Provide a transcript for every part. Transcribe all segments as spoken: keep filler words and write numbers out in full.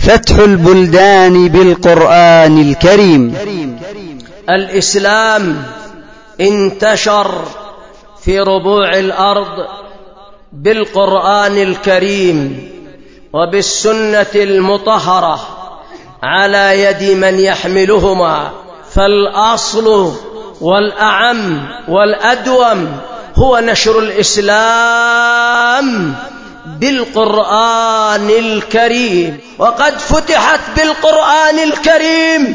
فتح البلدان بالقرآن الكريم. الإسلام انتشر في ربوع الأرض بالقرآن الكريم وبالسنة المطهرة على يد من يحملهما، فالأصل والأعم والأدوم هو نشر الإسلام بالقرآن الكريم. وقد فتحت بالقرآن الكريم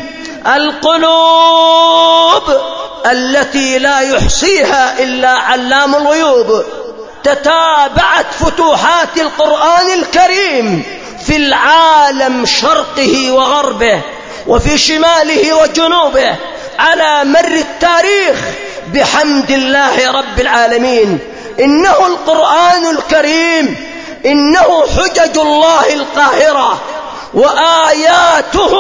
القلوب التي لا يحصيها إلا علام الغيوب. تتابعت فتوحات القرآن الكريم في العالم شرقه وغربه وفي شماله وجنوبه على مر التاريخ بحمد الله رب العالمين. إنه القرآن الكريم إنه حجج الله القاهرة وآياته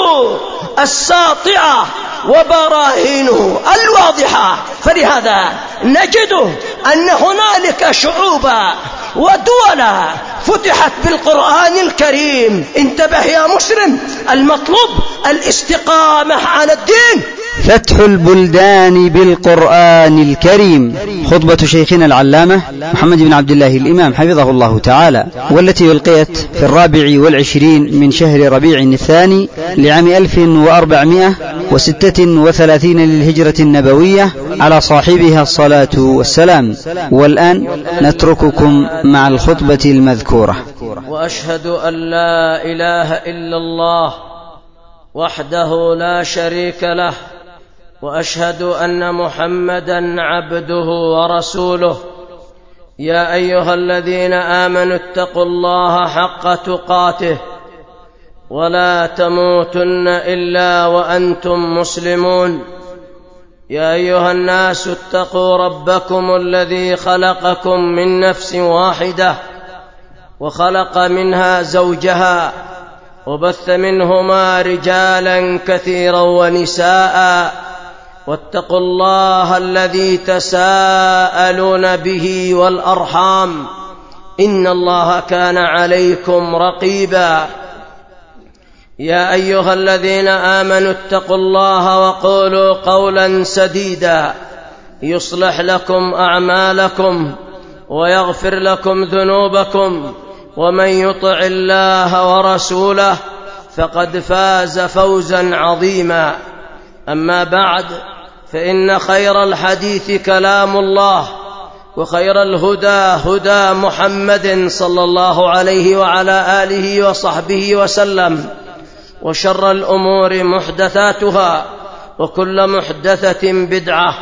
الساطعة وبراهينه الواضحة. فلهذا نجد أن هنالك شعوبا ودولا فتحت بالقرآن الكريم. انتبه يا مسلم، المطلوب الاستقامة على الدين. فتح البلدان بالقرآن الكريم، خطبة شيخنا العلامة محمد بن عبد الله الإمام حفظه الله تعالى، والتي ألقيت في الرابع والعشرين من شهر ربيع الثاني لعام ألف وأربعمائة وستة وثلاثين للهجرة النبوية على صاحبها الصلاة والسلام. والآن نترككم مع الخطبة المذكورة. وأشهد أن لا إله إلا الله وحده لا شريك له، وأشهد أن محمدا عبده ورسوله. يا أيها الذين آمنوا اتقوا الله حق تقاته ولا تموتن إلا وأنتم مسلمون. يا أيها الناس اتقوا ربكم الذي خلقكم من نفس واحدة وخلق منها زوجها وبث منهما رجالا كثيرا ونساء، واتقوا الله الذي تساءلون به والأرحام إن الله كان عليكم رقيبا. يا أيها الذين آمنوا اتقوا الله وقولوا قولا سديدا يصلح لكم أعمالكم ويغفر لكم ذنوبكم، ومن يطع الله ورسوله فقد فاز فوزا عظيما. أما بعد، فإن خير الحديث كلام الله، وخير الهدى هدى محمد صلى الله عليه وعلى آله وصحبه وسلم، وشر الأمور محدثاتها وكل محدثة بدعة.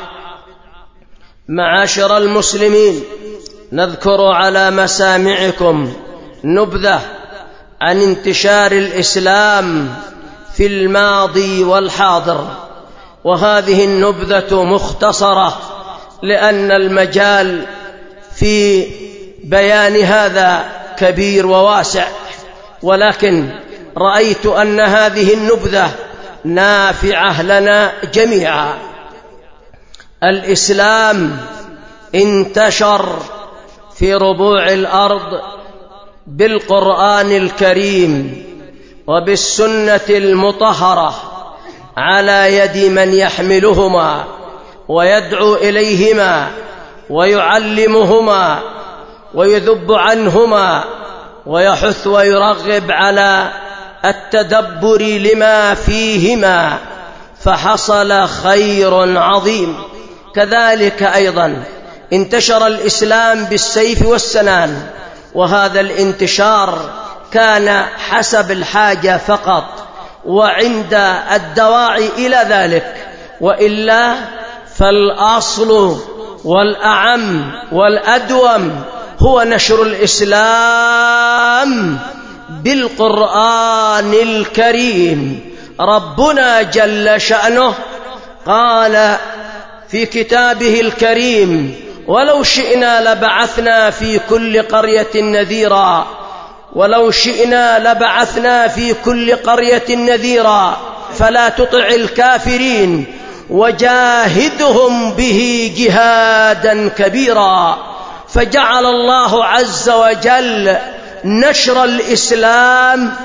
معاشر المسلمين، نذكر على مسامعكم نبذة عن انتشار الإسلام في الماضي والحاضر، وهذه النبذة مختصرة لأن المجال في بيان هذا كبير وواسع، ولكن رأيت أن هذه النبذة نافعة لنا جميعا. الإسلام انتشر في ربوع الأرض بالقرآن الكريم وبالسنة المطهرة على يد من يحملهما ويدعو إليهما ويعلمهما ويذب عنهما ويحث ويرغب على التدبر لما فيهما، فحصل خير عظيم. كذلك أيضا انتشر الإسلام بالسيف والسنان، وهذا الانتشار كان حسب الحاجة فقط وعند الدواعي إلى ذلك، وإلا فالأصل والأعم والأدوم هو نشر الإسلام بالقرآن الكريم. ربنا جل شأنه قال في كتابه الكريم: ولو شئنا لبعثنا في كل قرية نذيرا ولو شئنا لبعثنا في كل قرية نذيرا فلا تطع الكافرين وجاهدهم به جهادا كبيرا. فجعل الله عز وجل نشر الإسلام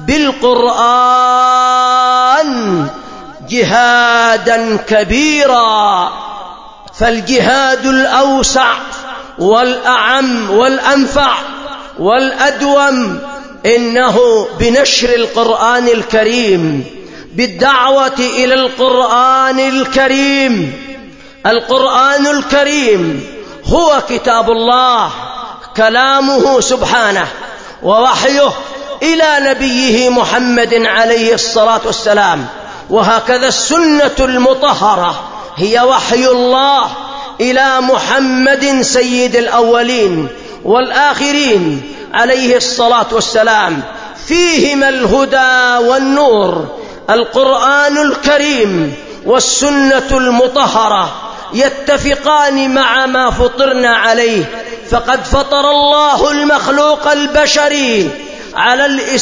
بالقرآن جهادا كبيرا. فالجهاد الأوسع والأعم والأنفع والأدوم إنه بنشر القرآن الكريم، بالدعوة إلى القرآن الكريم. القرآن الكريم هو كتاب الله، كلامه سبحانه ووحيه إلى نبيه محمد عليه الصلاة والسلام. وهكذا السنة المطهرة هي وحي الله إلى محمد سيد الأولين والآخرين عليه الصلاة والسلام. فيهما الهدى والنور، القرآن الكريم والسنة المطهرة يتفقان مع ما فطرنا عليه. فقد فطر الله المخلوق البشري على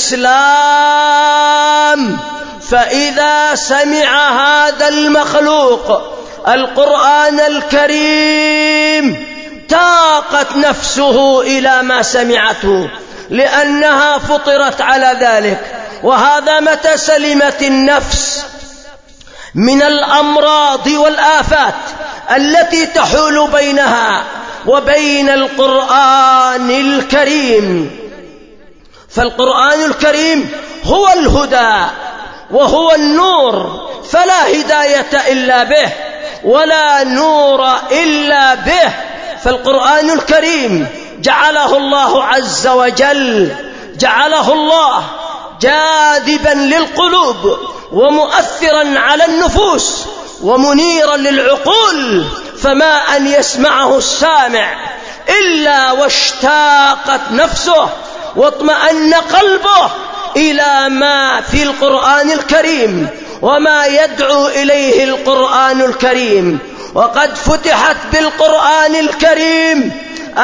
الإسلام، فإذا سمع هذا المخلوق القرآن الكريم تاقت نفسه إلى ما سمعته، لأنها فطرت على ذلك. وهذا متى سلمت النفس من الأمراض والآفات التي تحول بينها وبين القرآن الكريم. فالقرآن الكريم هو الهدى وهو النور، فلا هداية إلا به ولا نور إلا به. فالقرآن الكريم جعله الله عز وجل، جعله الله جاذبا للقلوب ومؤثرا على النفوس ومنيرا للعقول، فما أن يسمعه السامع إلا واشتاقت نفسه واطمأن قلبه إلى ما في القرآن الكريم وما يدعو إليه القرآن الكريم. وقد فتحت بالقرآن الكريم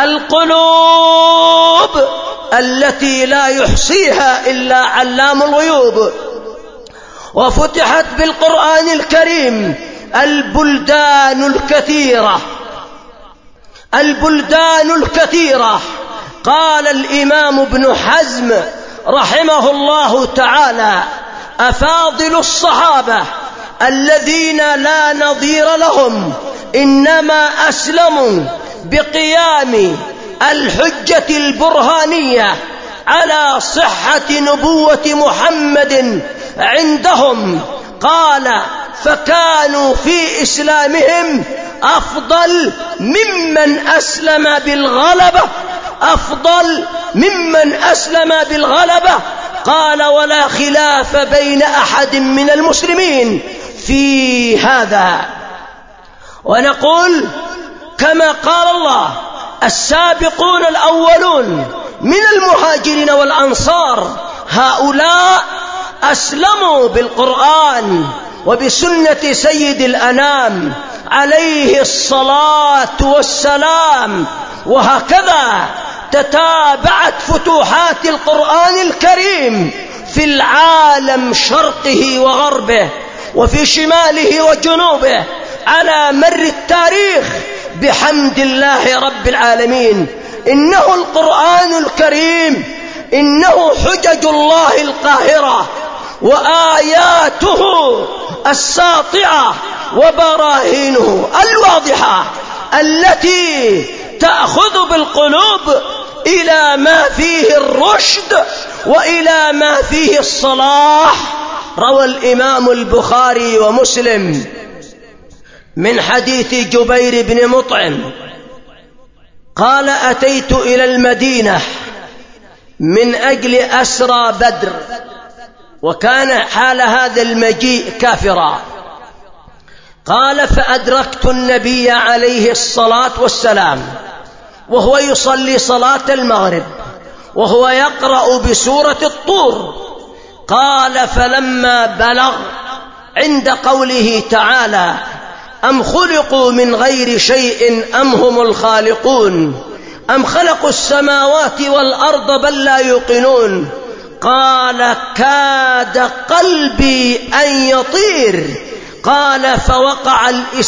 القلوب التي لا يحصيها إلا علام الغيوب، وفتحت بالقرآن الكريم البلدان الكثيرة البلدان الكثيرة. قال الإمام ابن حزم رحمه الله تعالى: أفاضل الصحابة الذين لا نظير لهم إنما أسلموا بقيام الحجة البرهانية على صحة نبوة محمد عندهم. قال: فكانوا في إسلامهم أفضل ممن أسلم بالغلبة أفضل ممن أسلم بالغلبة. قال: ولا خلاف بين أحد من المسلمين في هذا. ونقول كما قال الله: السابقون الأولون من المهاجرين والأنصار هؤلاء أسلموا بالقرآن وبسنة سيد الأنام عليه الصلاة والسلام. وهكذا تتابعت فتوحات القرآن الكريم في العالم شرقه وغربه وفي شماله وجنوبه على مر التاريخ بحمد الله رب العالمين. إنه القرآن الكريم إنه حجج الله القاهرة وآياته الساطعة وبراهينه الواضحة التي تأخذ بالقلوب إلى ما فيه الرشد وإلى ما فيه الصلاح. روى الإمام البخاري ومسلم من حديث جبير بن مطعم قال: أتيت إلى المدينة من أجل أسرى بدر، وكان حال هذا المجيء كافرا. قال: فأدركت النبي عليه الصلاة والسلام وهو يصلي صلاة المغرب وهو يقرأ بسورة الطور. قال: فلما بلغ عند قوله تعالى: أم خلقوا من غير شيء أم هم الخالقون أم خلقوا السماوات والأرض بل لا يوقنون. قال: كاد قلبي أن يطير. قال: فوقع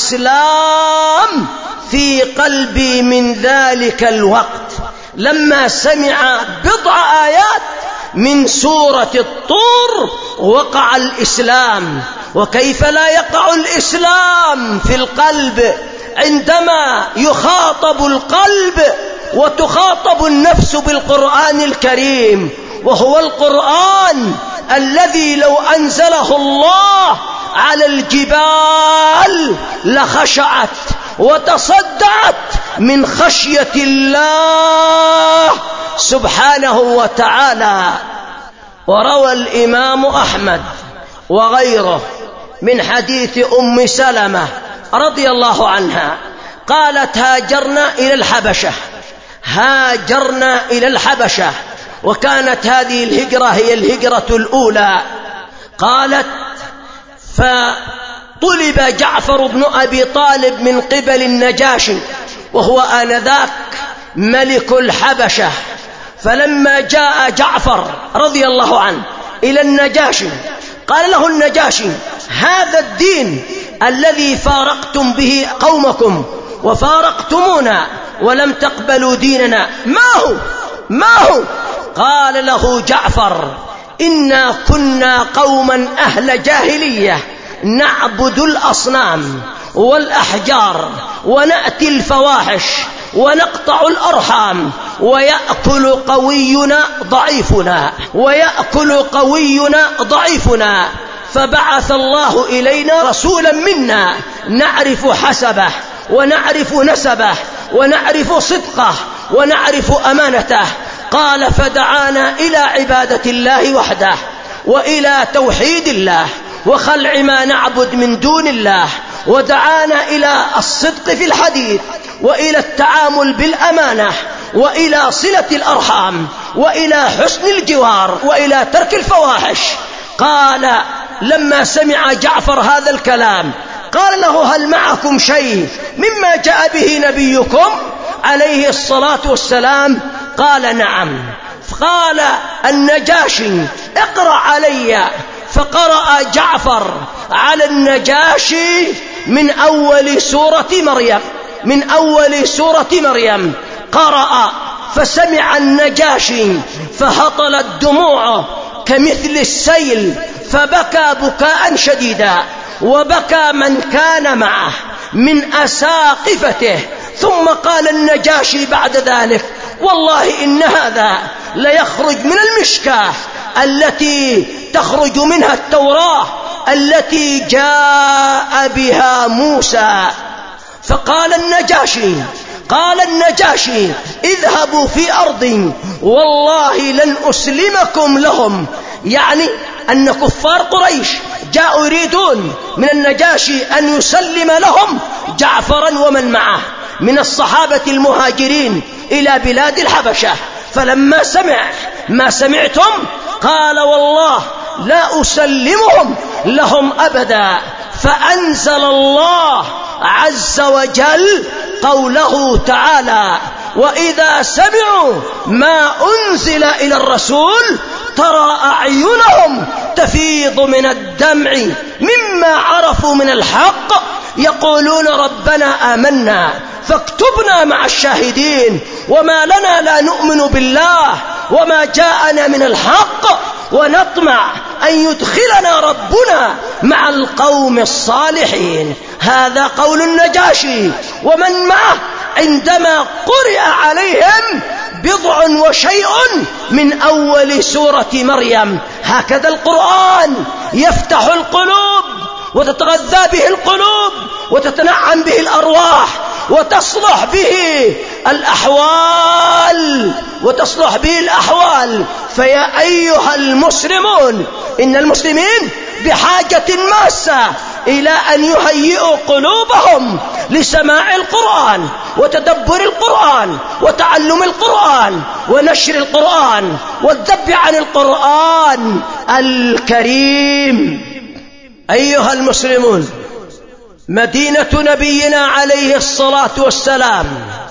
الإسلام في قلبي من ذلك الوقت لما سمع بضع آيات من سورة الطور وقع الإسلام. وكيف لا يقع الإسلام في القلب عندما يخاطب القلب وتخاطب النفس بالقرآن الكريم، وهو القرآن الذي لو أنزله الله على الجبال لخشعت وتصدعت من خشية الله سبحانه وتعالى. وروى الإمام أحمد وغيره من حديث أم سلمة رضي الله عنها قالت: هاجرنا إلى الحبشة هاجرنا إلى الحبشة وكانت هذه الهجرة هي الهجرة الأولى. قالت: فطلب جعفر بن أبي طالب من قبل النجاشي وهو آنذاك ملك الحبشة. فلما جاء جعفر رضي الله عنه إلى النجاشي قال له النجاشي: هذا الدين الذي فارقتم به قومكم وفارقتمونا ولم تقبلوا ديننا ما هو ما هو؟ قال له جعفر: إنا كنا قوما أهل جاهلية نعبد الأصنام والأحجار ونأتي الفواحش ونقطع الأرحام ويأكل قوينا ضعيفنا ويأكل قوينا ضعيفنا فبعث الله إلينا رسولا منا نعرف حسبه ونعرف نسبه ونعرف صدقه ونعرف أمانته. قال: فدعانا إلى عبادة الله وحده وإلى توحيد الله وخلع ما نعبد من دون الله، ودعانا إلى الصدق في الحديث وإلى التعامل بالأمانة وإلى صلة الأرحام وإلى حسن الجوار وإلى ترك الفواحش. قال: لما سمع جعفر هذا الكلام قال له: هل معكم شيء مما جاء به نبيكم عليه الصلاة والسلام؟ قال: نعم. قال النجاشي: اقرأ علي. فقرأ جعفر على النجاشي من أول سورة مريم من أول سورة مريم قرأ، فسمع النجاشي فهطلت دموعه كمثل السيل فبكى بكاء شديدا، وبكى من كان معه من أساقفته. ثم قال النجاشي بعد ذلك: والله إن هذا ليخرج من المشكاة التي تخرج منها التوراة التي جاء بها موسى. فقال النجاشي قال النجاشي: اذهبوا في أرض والله لن أسلمكم لهم، يعني أن كفار قريش جاءوا يريدون من النجاشي أن يسلم لهم جعفرا ومن معه من الصحابة المهاجرين إلى بلاد الحبشة. فلما سمع ما سمعتم قال: والله لا أسلمهم لهم أبدا. فأنزل الله عز وجل قوله تعالى: وإذا سمعوا ما أنزل إلى الرسول ترى أعينهم تفيض من الدمع مما عرفوا من الحق يقولون ربنا آمنا فاكتبنا مع الشاهدين، وما لنا لا نؤمن بالله وما جاءنا من الحق ونطمع أن يدخلنا ربنا مع القوم الصالحين. هذا قول النجاشي ومن معه عندما قرئ عليهم بضع وشيء من أول سورة مريم. هكذا القرآن يفتح القلوب وتتغذى به القلوب وتتنعم به الأرواح وتصلح به الأحوال وتصلح به الأحوال. فيا أيها المسلمون، إن المسلمين بحاجة ماسة إلى أن يهيئوا قلوبهم لسماع القرآن وتدبر القرآن وتعلم القرآن ونشر القرآن والذب عن القرآن الكريم. أيها المسلمون، مدينة نبينا عليه الصلاة والسلام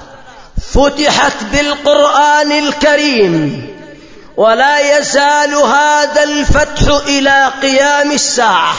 فتحت بالقرآن الكريم، ولا يزال هذا الفتح إلى قيام الساعة.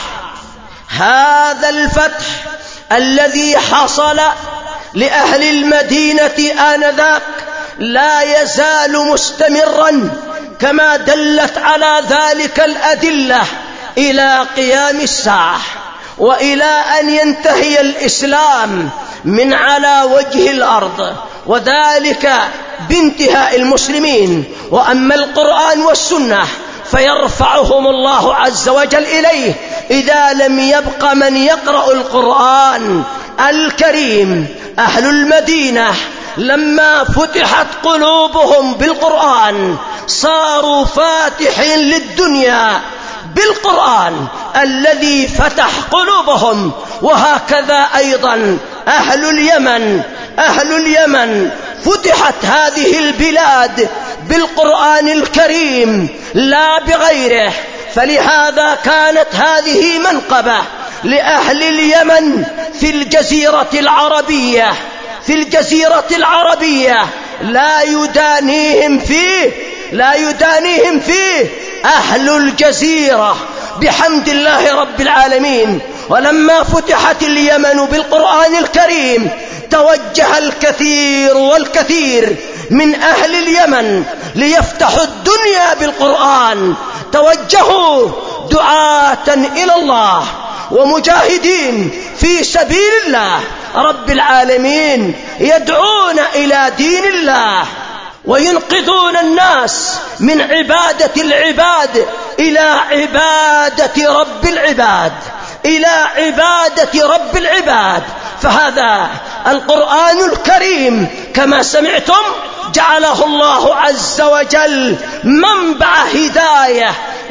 هذا الفتح الذي حصل لأهل المدينة آنذاك لا يزال مستمرا كما دلت على ذلك الأدلة إلى قيام الساعة وإلى أن ينتهي الإسلام من على وجه الأرض، وذلك بانتهاء المسلمين. وأما القرآن والسنة فيرفعهم الله عز وجل إليه إذا لم يبق من يقرأ القرآن الكريم. أهل المدينة لما فتحت قلوبهم بالقرآن صاروا فاتحين للدنيا بالقرآن الذي فتح قلوبهم. وهكذا أيضا أهل اليمن أهل اليمن فتحت هذه البلاد بالقرآن الكريم لا بغيره. فلهذا كانت هذه منقبة لأهل اليمن في الجزيرة العربية في الجزيرة العربية لا يدانيهم فيه لا يدانيهم فيه أهل الجزيرة بحمد الله رب العالمين. ولما فتحت اليمن بالقرآن الكريم توجه الكثير والكثير من أهل اليمن ليفتحوا الدنيا بالقرآن، توجهوا دعاة إلى الله ومجاهدين في سبيل الله رب العالمين، يدعون إلى دين الله وينقذون الناس من عبادة العباد إلى عبادة رب العباد إلى عبادة رب العباد. فهذا القرآن الكريم كما سمعتم جعله الله عز وجل منبع هداية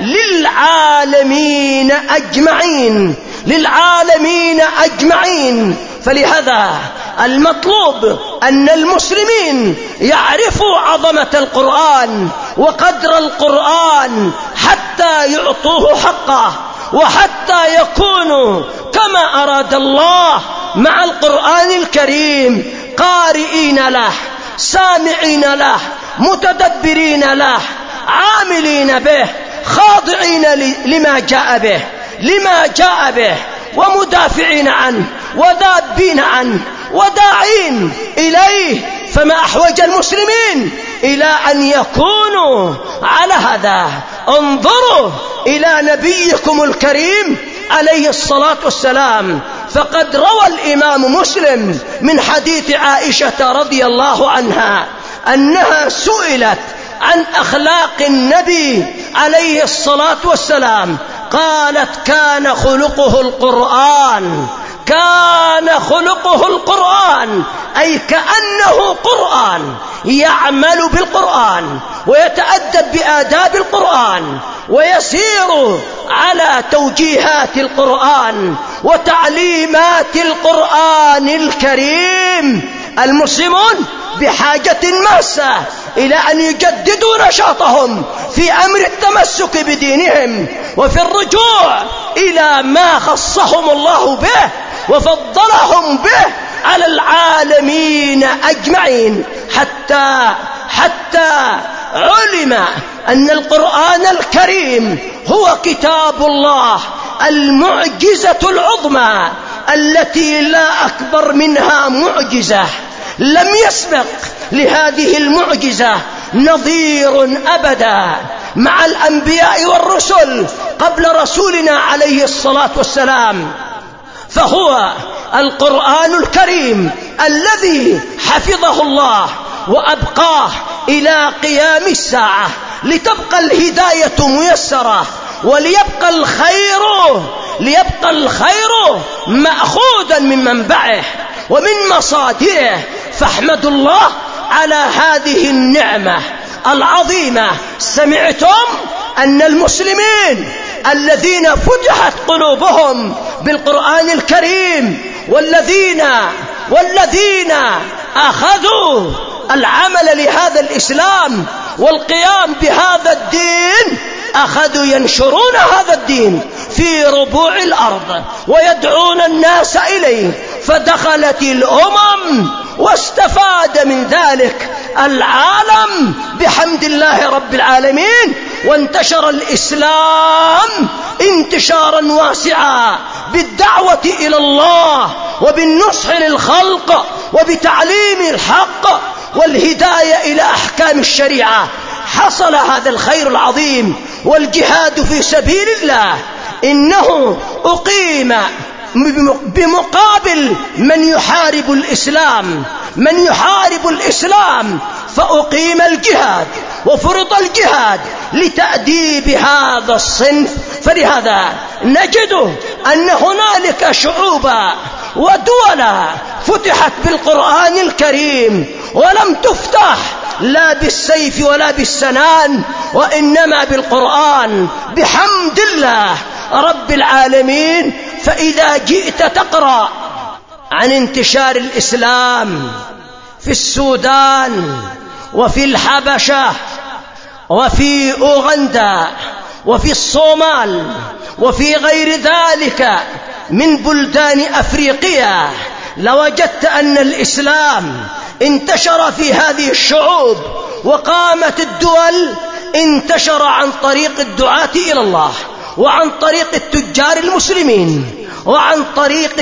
للعالمين أجمعين للعالمين أجمعين. فلهذا المطلوب أن المسلمين يعرفوا عظمة القرآن وقدر القرآن حتى يعطوه حقه، وحتى يكونوا كما أراد الله مع القرآن الكريم قارئين له، سامعين له، متدبرين له، عاملين به، خاضعين لما جاء به لما جاء به ومدافعين عنه وذابين عنه وداعين إليه. فما أحوج المسلمين إلى أن يكونوا على هذا. انظروا إلى نبيكم الكريم عليه الصلاة والسلام، فقد روى الإمام مسلم من حديث عائشة رضي الله عنها أنها سئلت عن أخلاق النبي عليه الصلاة والسلام، قالت كان خلقه القرآن كان خلقه القرآن أي كأنه قرآن، يعمل بالقرآن ويتأدب بآداب القرآن ويسير على توجيهات القرآن وتعليمات القرآن الكريم. المسلمون بحاجة ماسة إلى أن يجددوا نشاطهم في أمر التمسك بدينهم وفي الرجوع إلى ما خصهم الله به وفضلهم به على العالمين أجمعين، حتى حتى علم أن القرآن الكريم هو كتاب الله المعجزة العظمى التي لا أكبر منها معجزة، لم يسبق لهذه المعجزة نظير أبدا مع الأنبياء والرسل قبل رسولنا عليه الصلاة والسلام. فهو القرآن الكريم الذي حفظه الله وأبقاه إلى قيام الساعة لتبقى الهداية ميسرة وليبقى الخير ليبقى الخير مأخوذا من منبعه ومن مصادره. فاحمدوا الله على هذه النعمة العظيمة. سمعتم أن المسلمين الذين فتحت قلوبهم بالقرآن الكريم والذين والذين أخذوا العمل لهذا الإسلام والقيام بهذا الدين أخذوا ينشرون هذا الدين في ربوع الأرض ويدعون الناس إليه، فدخلت الأمم واستفاد من ذلك العالم بحمد الله رب العالمين، وانتشر الإسلام انتشارا واسعا بالدعوة إلى الله وبالنصح للخلق وبتعليم الحق والهداية إلى أحكام الشريعة، حصل هذا الخير العظيم والجهاد في سبيل الله، إنه أقيم بمقابل من يحارب الإسلام من يحارب الإسلام فأقيم الجهاد وفرض الجهاد لتأديب هذا الصنف. فلهذا نجد أن هنالك شعوبا ودولا فتحت بالقرآن الكريم ولم تفتح لا بالسيف ولا بالسنان، وإنما بالقرآن بحمد الله رب العالمين. فإذا جئت تقرأ عن انتشار الإسلام في السودان وفي الحبشة وفي أوغندا وفي الصومال وفي غير ذلك من بلدان أفريقيا، لوجدت أن الإسلام انتشر في هذه الشعوب وقامت الدول انتشر عن طريق الدعاة إلى الله، وعن طريق التجار المسلمين، وعن طريق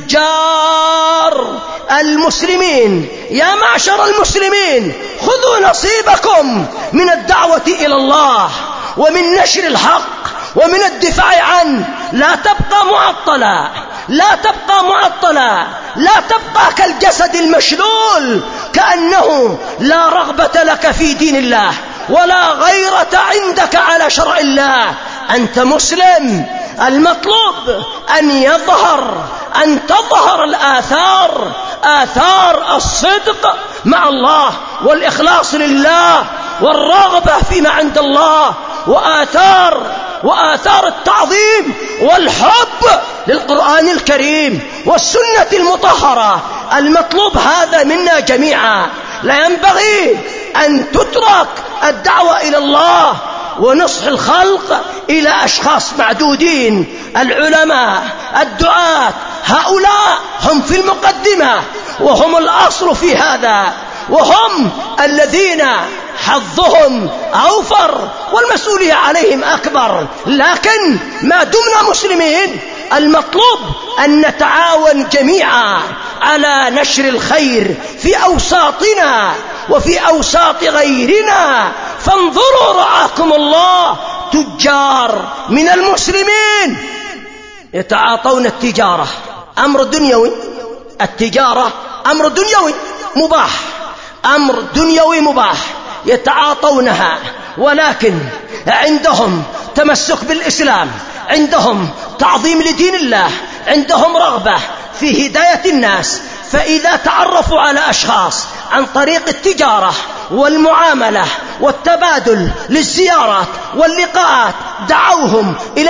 التجار المسلمين. يا معشر المسلمين، خذوا نصيبكم من الدعوة إلى الله ومن نشر الحق ومن الدفاع عنه. لا تبقى معطلا، لا تبقى معطلا، لا تبقى كالجسد المشلول كأنه لا رغبة لك في دين الله ولا غيرة عندك على شرع الله. أنت مسلم، المطلوب أن يظهر أن تظهر الآثار، آثار الصدق مع الله والإخلاص لله والرغبة فيما عند الله، وآثار وآثار التعظيم والحب للقرآن الكريم والسنة المطهرة. المطلوب هذا منا جميعا. لا ينبغي أن تترك الدعوة إلى الله ونصح الخلق إلى أشخاص معدودين. العلماء الدعاة هؤلاء هم في المقدمة وهم الأصل في هذا، وهم الذين حظهم أوفر والمسؤولية عليهم أكبر. لكن ما دمنا مسلمين المطلوب أن نتعاون جميعا على نشر الخير في أوساطنا وفي أوساط غيرنا. فانظروا رعاكم الله، تجار من المسلمين يتعاطون التجارة، أمر دنيوي. التجارة أمر دنيوي مباح، أمر دنيوي مباح يتعاطونها، ولكن عندهم تمسك بالإسلام، عندهم تعظيم لدين الله، عندهم رغبة في هداية الناس. فإذا تعرفوا على أشخاص عن طريق التجارة والمعاملة والتبادل للزيارات واللقاءات دعوهم إلى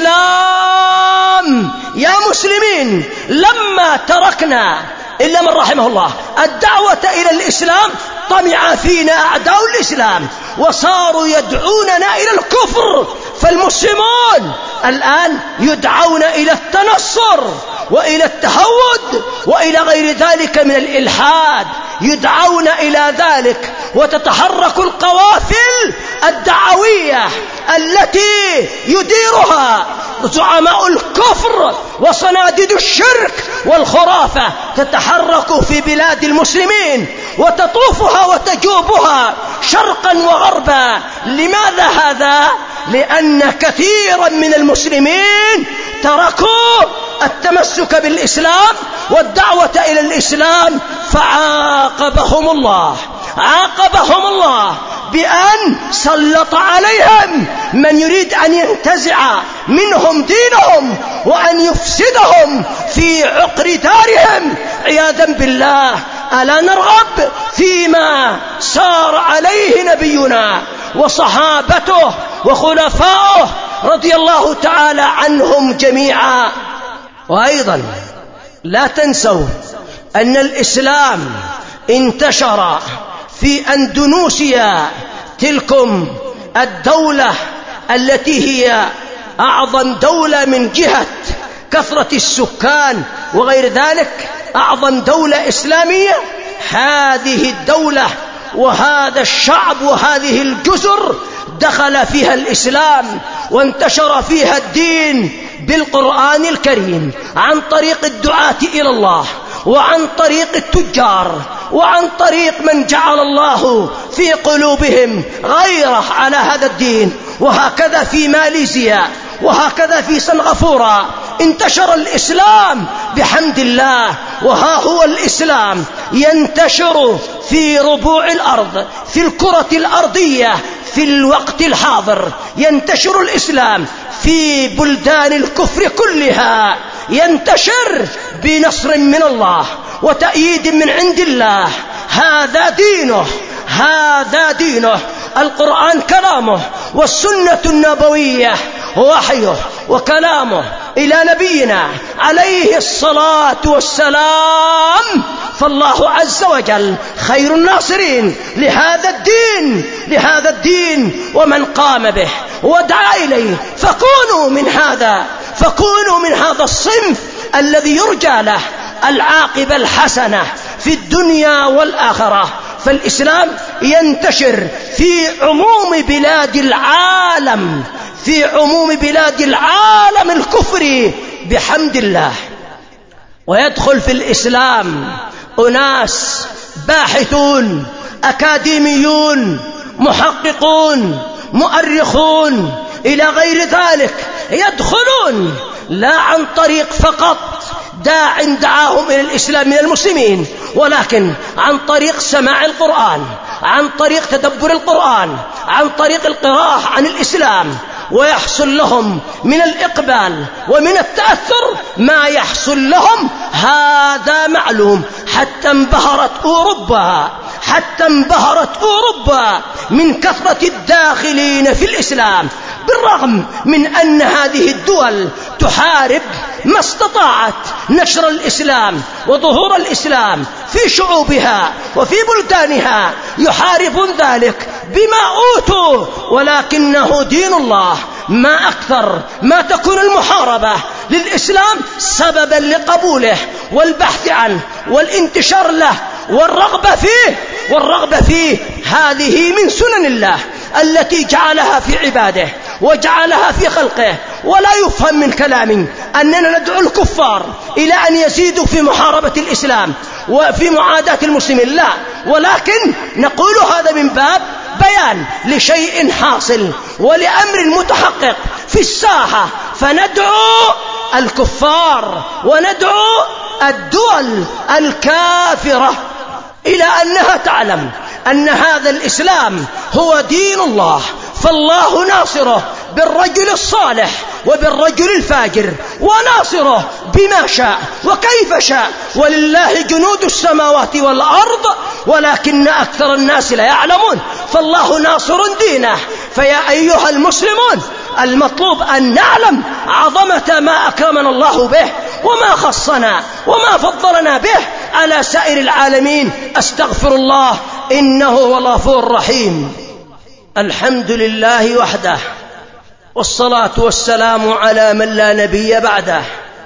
الإسلام. يا مسلمين، لما تركنا إلا من رحمه الله الدعوة إلى الإسلام طمع فينا أعداء الإسلام وصاروا يدعوننا إلى الكفر. فالمسلمون الآن يدعون إلى التنصر وإلى التهود وإلى غير ذلك من الإلحاد، يدعون إلى ذلك. وتتحرك القوافل الدعوية التي يديرها زعماء الكفر وصناديد الشرك والخرافة، تتحرك في بلاد المسلمين وتطوفها وتجوبها شرقا وغربا. لماذا هذا؟ لأن كثيرا من المسلمين تركوا التمسك بالإسلام والدعوة إلى الإسلام، فعاقبهم الله عاقبهم الله بأن سلط عليهم من يريد أن ينتزع منهم دينهم وأن يفسدهم في عقر دارهم عياذا بالله. ألا نرغب فيما سار عليه نبينا وصحابته وخلفائه رضي الله تعالى عنهم جميعا. وأيضا لا تنسوا أن الإسلام انتشر في أندونيسيا، تلكم الدولة التي هي أعظم دولة من جهة كثرة السكان وغير ذلك، أعظم دولة إسلامية. هذه الدولة وهذا الشعب وهذه الجزر دخل فيها الإسلام وانتشر فيها الدين بالقرآن الكريم عن طريق الدعاة إلى الله وعن طريق التجار وعن طريق من جعل الله في قلوبهم غيرة على هذا الدين. وهكذا في ماليزيا، وهكذا في سنغافورة انتشر الإسلام بحمد الله. وها هو الإسلام ينتشر في ربوع الأرض، في الكرة الأرضية في الوقت الحاضر. ينتشر الإسلام في بلدان الكفر كلها، ينتشر بنصر من الله وتأييد من عند الله. هذا دينه، هذا دينه. القرآن كلامه، والسنة النبوية وحيه وكلامه إلى نبينا عليه الصلاة والسلام. فالله عز وجل خير الناصرين لهذا الدين، لهذا الدين ومن قام به ودعا إليه. فكونوا من هذا، فكونوا من هذا الصنف الذي يرجى له العاقبة الحسنة في الدنيا والآخرة. فالإسلام ينتشر في عموم بلاد العالم، في عموم بلاد العالم الكفري بحمد الله. ويدخل في الإسلام أناس باحثون أكاديميون محققون مؤرخون إلى غير ذلك، يدخلون لا عن طريق فقط داع دعاهم إلى الإسلام من المسلمين، ولكن عن طريق سماع القرآن، عن طريق تدبر القرآن، عن طريق القراءة عن الإسلام. ويحصل لهم من الإقبال ومن التأثر ما يحصل لهم، هذا معلوم. حتى انبهرت أوروبا، حتى انبهرت أوروبا من كثرة الداخلين في الإسلام، بالرغم من أن هذه الدول تحارب ما استطاعت نشر الإسلام وظهور الإسلام في شعوبها وفي بلدانها. يحاربون ذلك بما أوتوا، ولكنه دين الله. ما أكثر ما تكون المحاربة للإسلام سببا لقبوله والبحث عنه والانتشار له والرغبة فيه، والرغبة فيه هذه من سنن الله التي جعلها في عباده وجعلها في خلقه. ولا يفهم من كلامي أننا ندعو الكفار إلى أن يزيدوا في محاربة الإسلام وفي معاداة المسلمين، لا، ولكن نقول هذا من باب بيان لشيء حاصل ولأمر متحقق في الساحة. فندعو الكفار وندعو الدول الكافرة إلى أنها تعلم أن هذا الإسلام هو دين الله، فالله ناصره بالرجل الصالح وبالرجل الفاجر، وناصره بما شاء وكيف شاء. ولله جنود السماوات والأرض ولكن أكثر الناس لا يعلمون. فالله ناصر دينه. فيا أيها المسلمون، المطلوب أن نعلم عظمة ما أكرمنا الله به وما خصنا وما فضلنا به على سائر العالمين. أستغفر الله إنه هو الغفور الرحيم. الحمد لله وحده، والصلاة والسلام على من لا نبي بعده،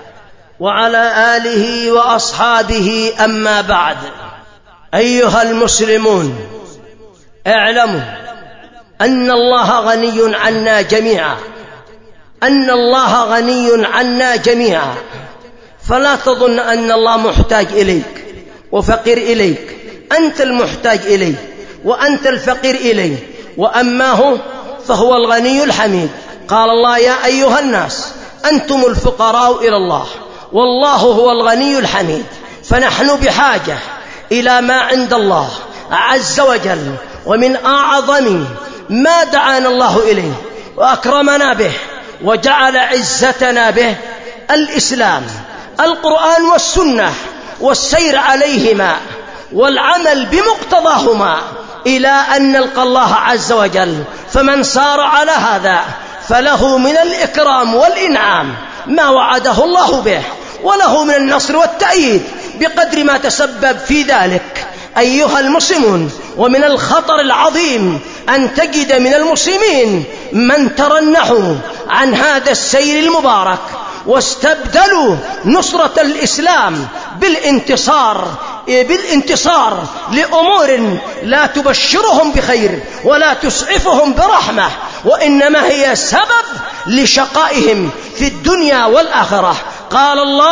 وعلى آله وأصحابه. أما بعد، أيها المسلمون، اعلموا أن الله غني عنا جميعا، أن الله غني عنا جميعا. فلا تظن أن الله محتاج إليك وفقير إليك، أنت المحتاج إليه وأنت الفقير إليه. وأما هو فهو الغني الحميد. قال الله: يا أيها الناس أنتم الفقراء إلى الله والله هو الغني الحميد. فنحن بحاجة إلى ما عند الله عز وجل، ومن أعظم ما دعانا الله إليه وأكرمنا به وجعل عزتنا به الإسلام، القرآن والسنة، والسير عليهما والعمل بمقتضاهما إلى أن نلقى الله عز وجل. فمن سار على هذا فله من الإكرام والإنعام ما وعده الله به، وله من النصر والتأييد بقدر ما تسبب في ذلك. أيها المسلمون، ومن الخطر العظيم أن تجد من المسلمين من ترنحوا عن هذا السير المبارك واستبدلوا نصرة الإسلام بالانتصار بالانتصار لأمور لا تبشرهم بخير ولا تسعفهم برحمة، وإنما هي سبب لشقائهم في الدنيا والآخرة. قال الله: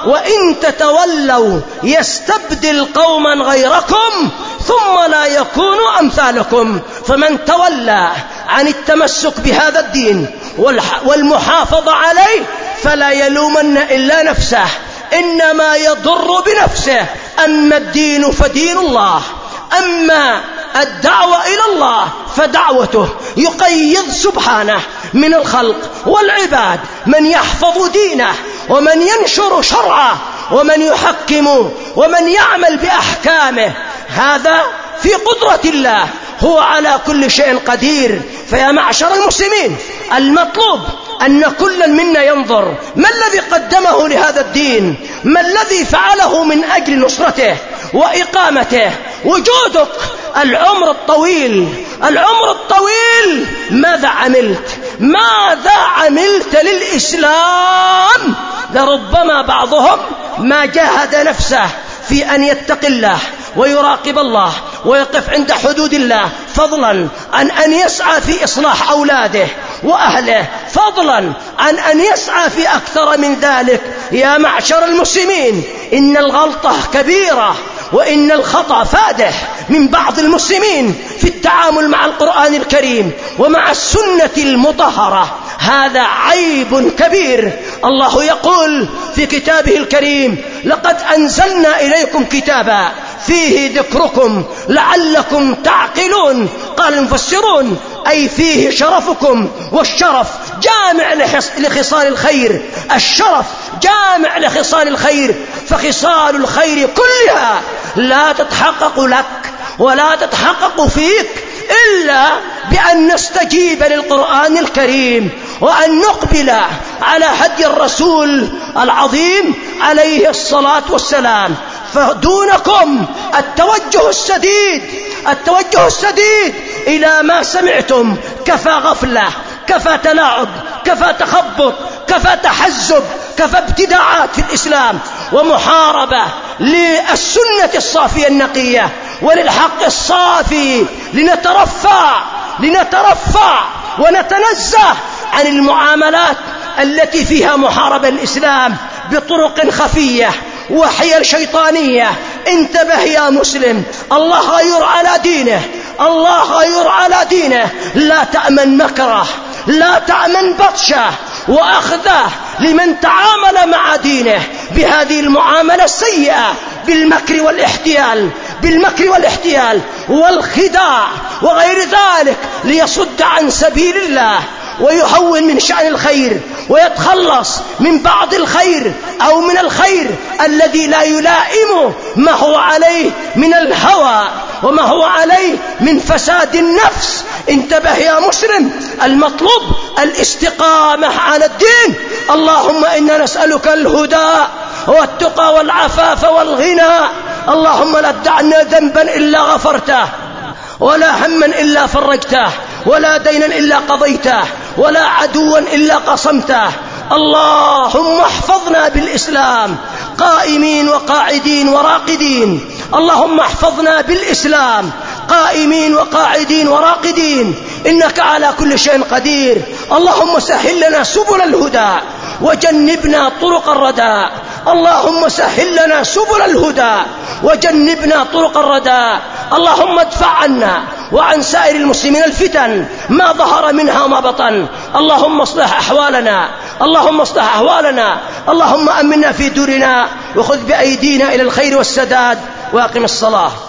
وإن تتولوا يستبدل قوما غيركم ثم لا يكونوا أمثالكم. فمن تولى عن التمسك بهذا الدين والمحافظة عليه فلا يلومن إلا نفسه، إنما يضر بنفسه. أما الدين فدين الله، أما الدعوة إلى الله فدعوته. يقيض سبحانه من الخلق والعباد من يحفظ دينه ومن ينشر شرعه ومن يحكم ومن يعمل بأحكامه. هذا في قدرة الله، هو على كل شيء قدير. فيا معشر المسلمين، المطلوب أن كل منا ينظر ما الذي قدمه لهذا الدين، ما الذي فعله من أجل نصرته وإقامته. وجودك العمر الطويل، العمر الطويل، ماذا عملت؟ ماذا عملت للإسلام؟ لربما بعضهم ما جاهد نفسه في أن يتقي الله ويراقب الله ويقف عند حدود الله، فضلا عن أن يسعى في إصلاح أولاده وأهله، فضلا عن أن يسعى في أكثر من ذلك. يا معشر المسلمين، إن الغلطة كبيرة وإن الخطأ فادح من بعض المسلمين في التعامل مع القرآن الكريم ومع السنة المطهرة. هذا عيب كبير. الله يقول في كتابه الكريم: لقد أنزلنا إليكم كتابا فيه ذكركم لعلكم تعقلون. قال المفسرون: أي فيه شرفكم، والشرف جامع لخصال الخير، الشرف جامع لخصال الخير. فخصال الخير كلها لا تتحقق لك ولا تتحقق فيك إلا بأن نستجيب للقرآن الكريم وأن نقبل على هدي الرسول العظيم عليه الصلاة والسلام. فدونكم التوجه السديد، التوجه السديد إلى ما سمعتم. كفى غفلة، كفى تلاعب، كفى تخبط، كفى تحزب، كفى ابتداعات في الإسلام ومحاربة للسنة الصافية النقية وللحق الصافي. لنترفع لنترفع ونتنزه عن المعاملات التي فيها محاربة الإسلام بطرق خفية وحيل شيطانية. انتبه يا مسلم، الله غير على دينه، الله غير على دينه. لا تأمن مكره، لا تأمن بطشه وأخذه لمن تعامل مع دينه بهذه المعاملة السيئة، بالمكر والاحتيال، بالمكر والاحتيال والخداع وغير ذلك، ليصد عن سبيل الله ويهون من شأن الخير ويتخلص من بعض الخير أو من الخير الذي لا يلائم ما هو عليه من الهوى وما هو عليه من فساد النفس. انتبه يا مسلم، المطلوب الاستقامة على الدين. اللهم إنا نسألك الهدى والتقى والعفاف والغنى. اللهم لا تدع لنا ذنبا إلا غفرته، ولا هما إلا فرجته، ولا دينا إلا قضيته، ولا عدوا إلا قصمته. اللهم احفظنا بالإسلام قائمين وقاعدين وراقدين. اللهم احفظنا بالإسلام قائمين وقاعدين وراقدين، إنك على كل شيء قدير. اللهم سهل لنا سبل الهدى وجنبنا طرق الردى. اللهم سهل لنا سبل الهدى وجنبنا طرق الردى. اللهم ادفع عنا وعن سائر المسلمين الفتن ما ظهر منها وما بطن. اللهم اصلح أحوالنا، اللهم اصلح أحوالنا. اللهم أمنا في دورنا وخذ بأيدينا إلى الخير والسداد. واقم الصلاة.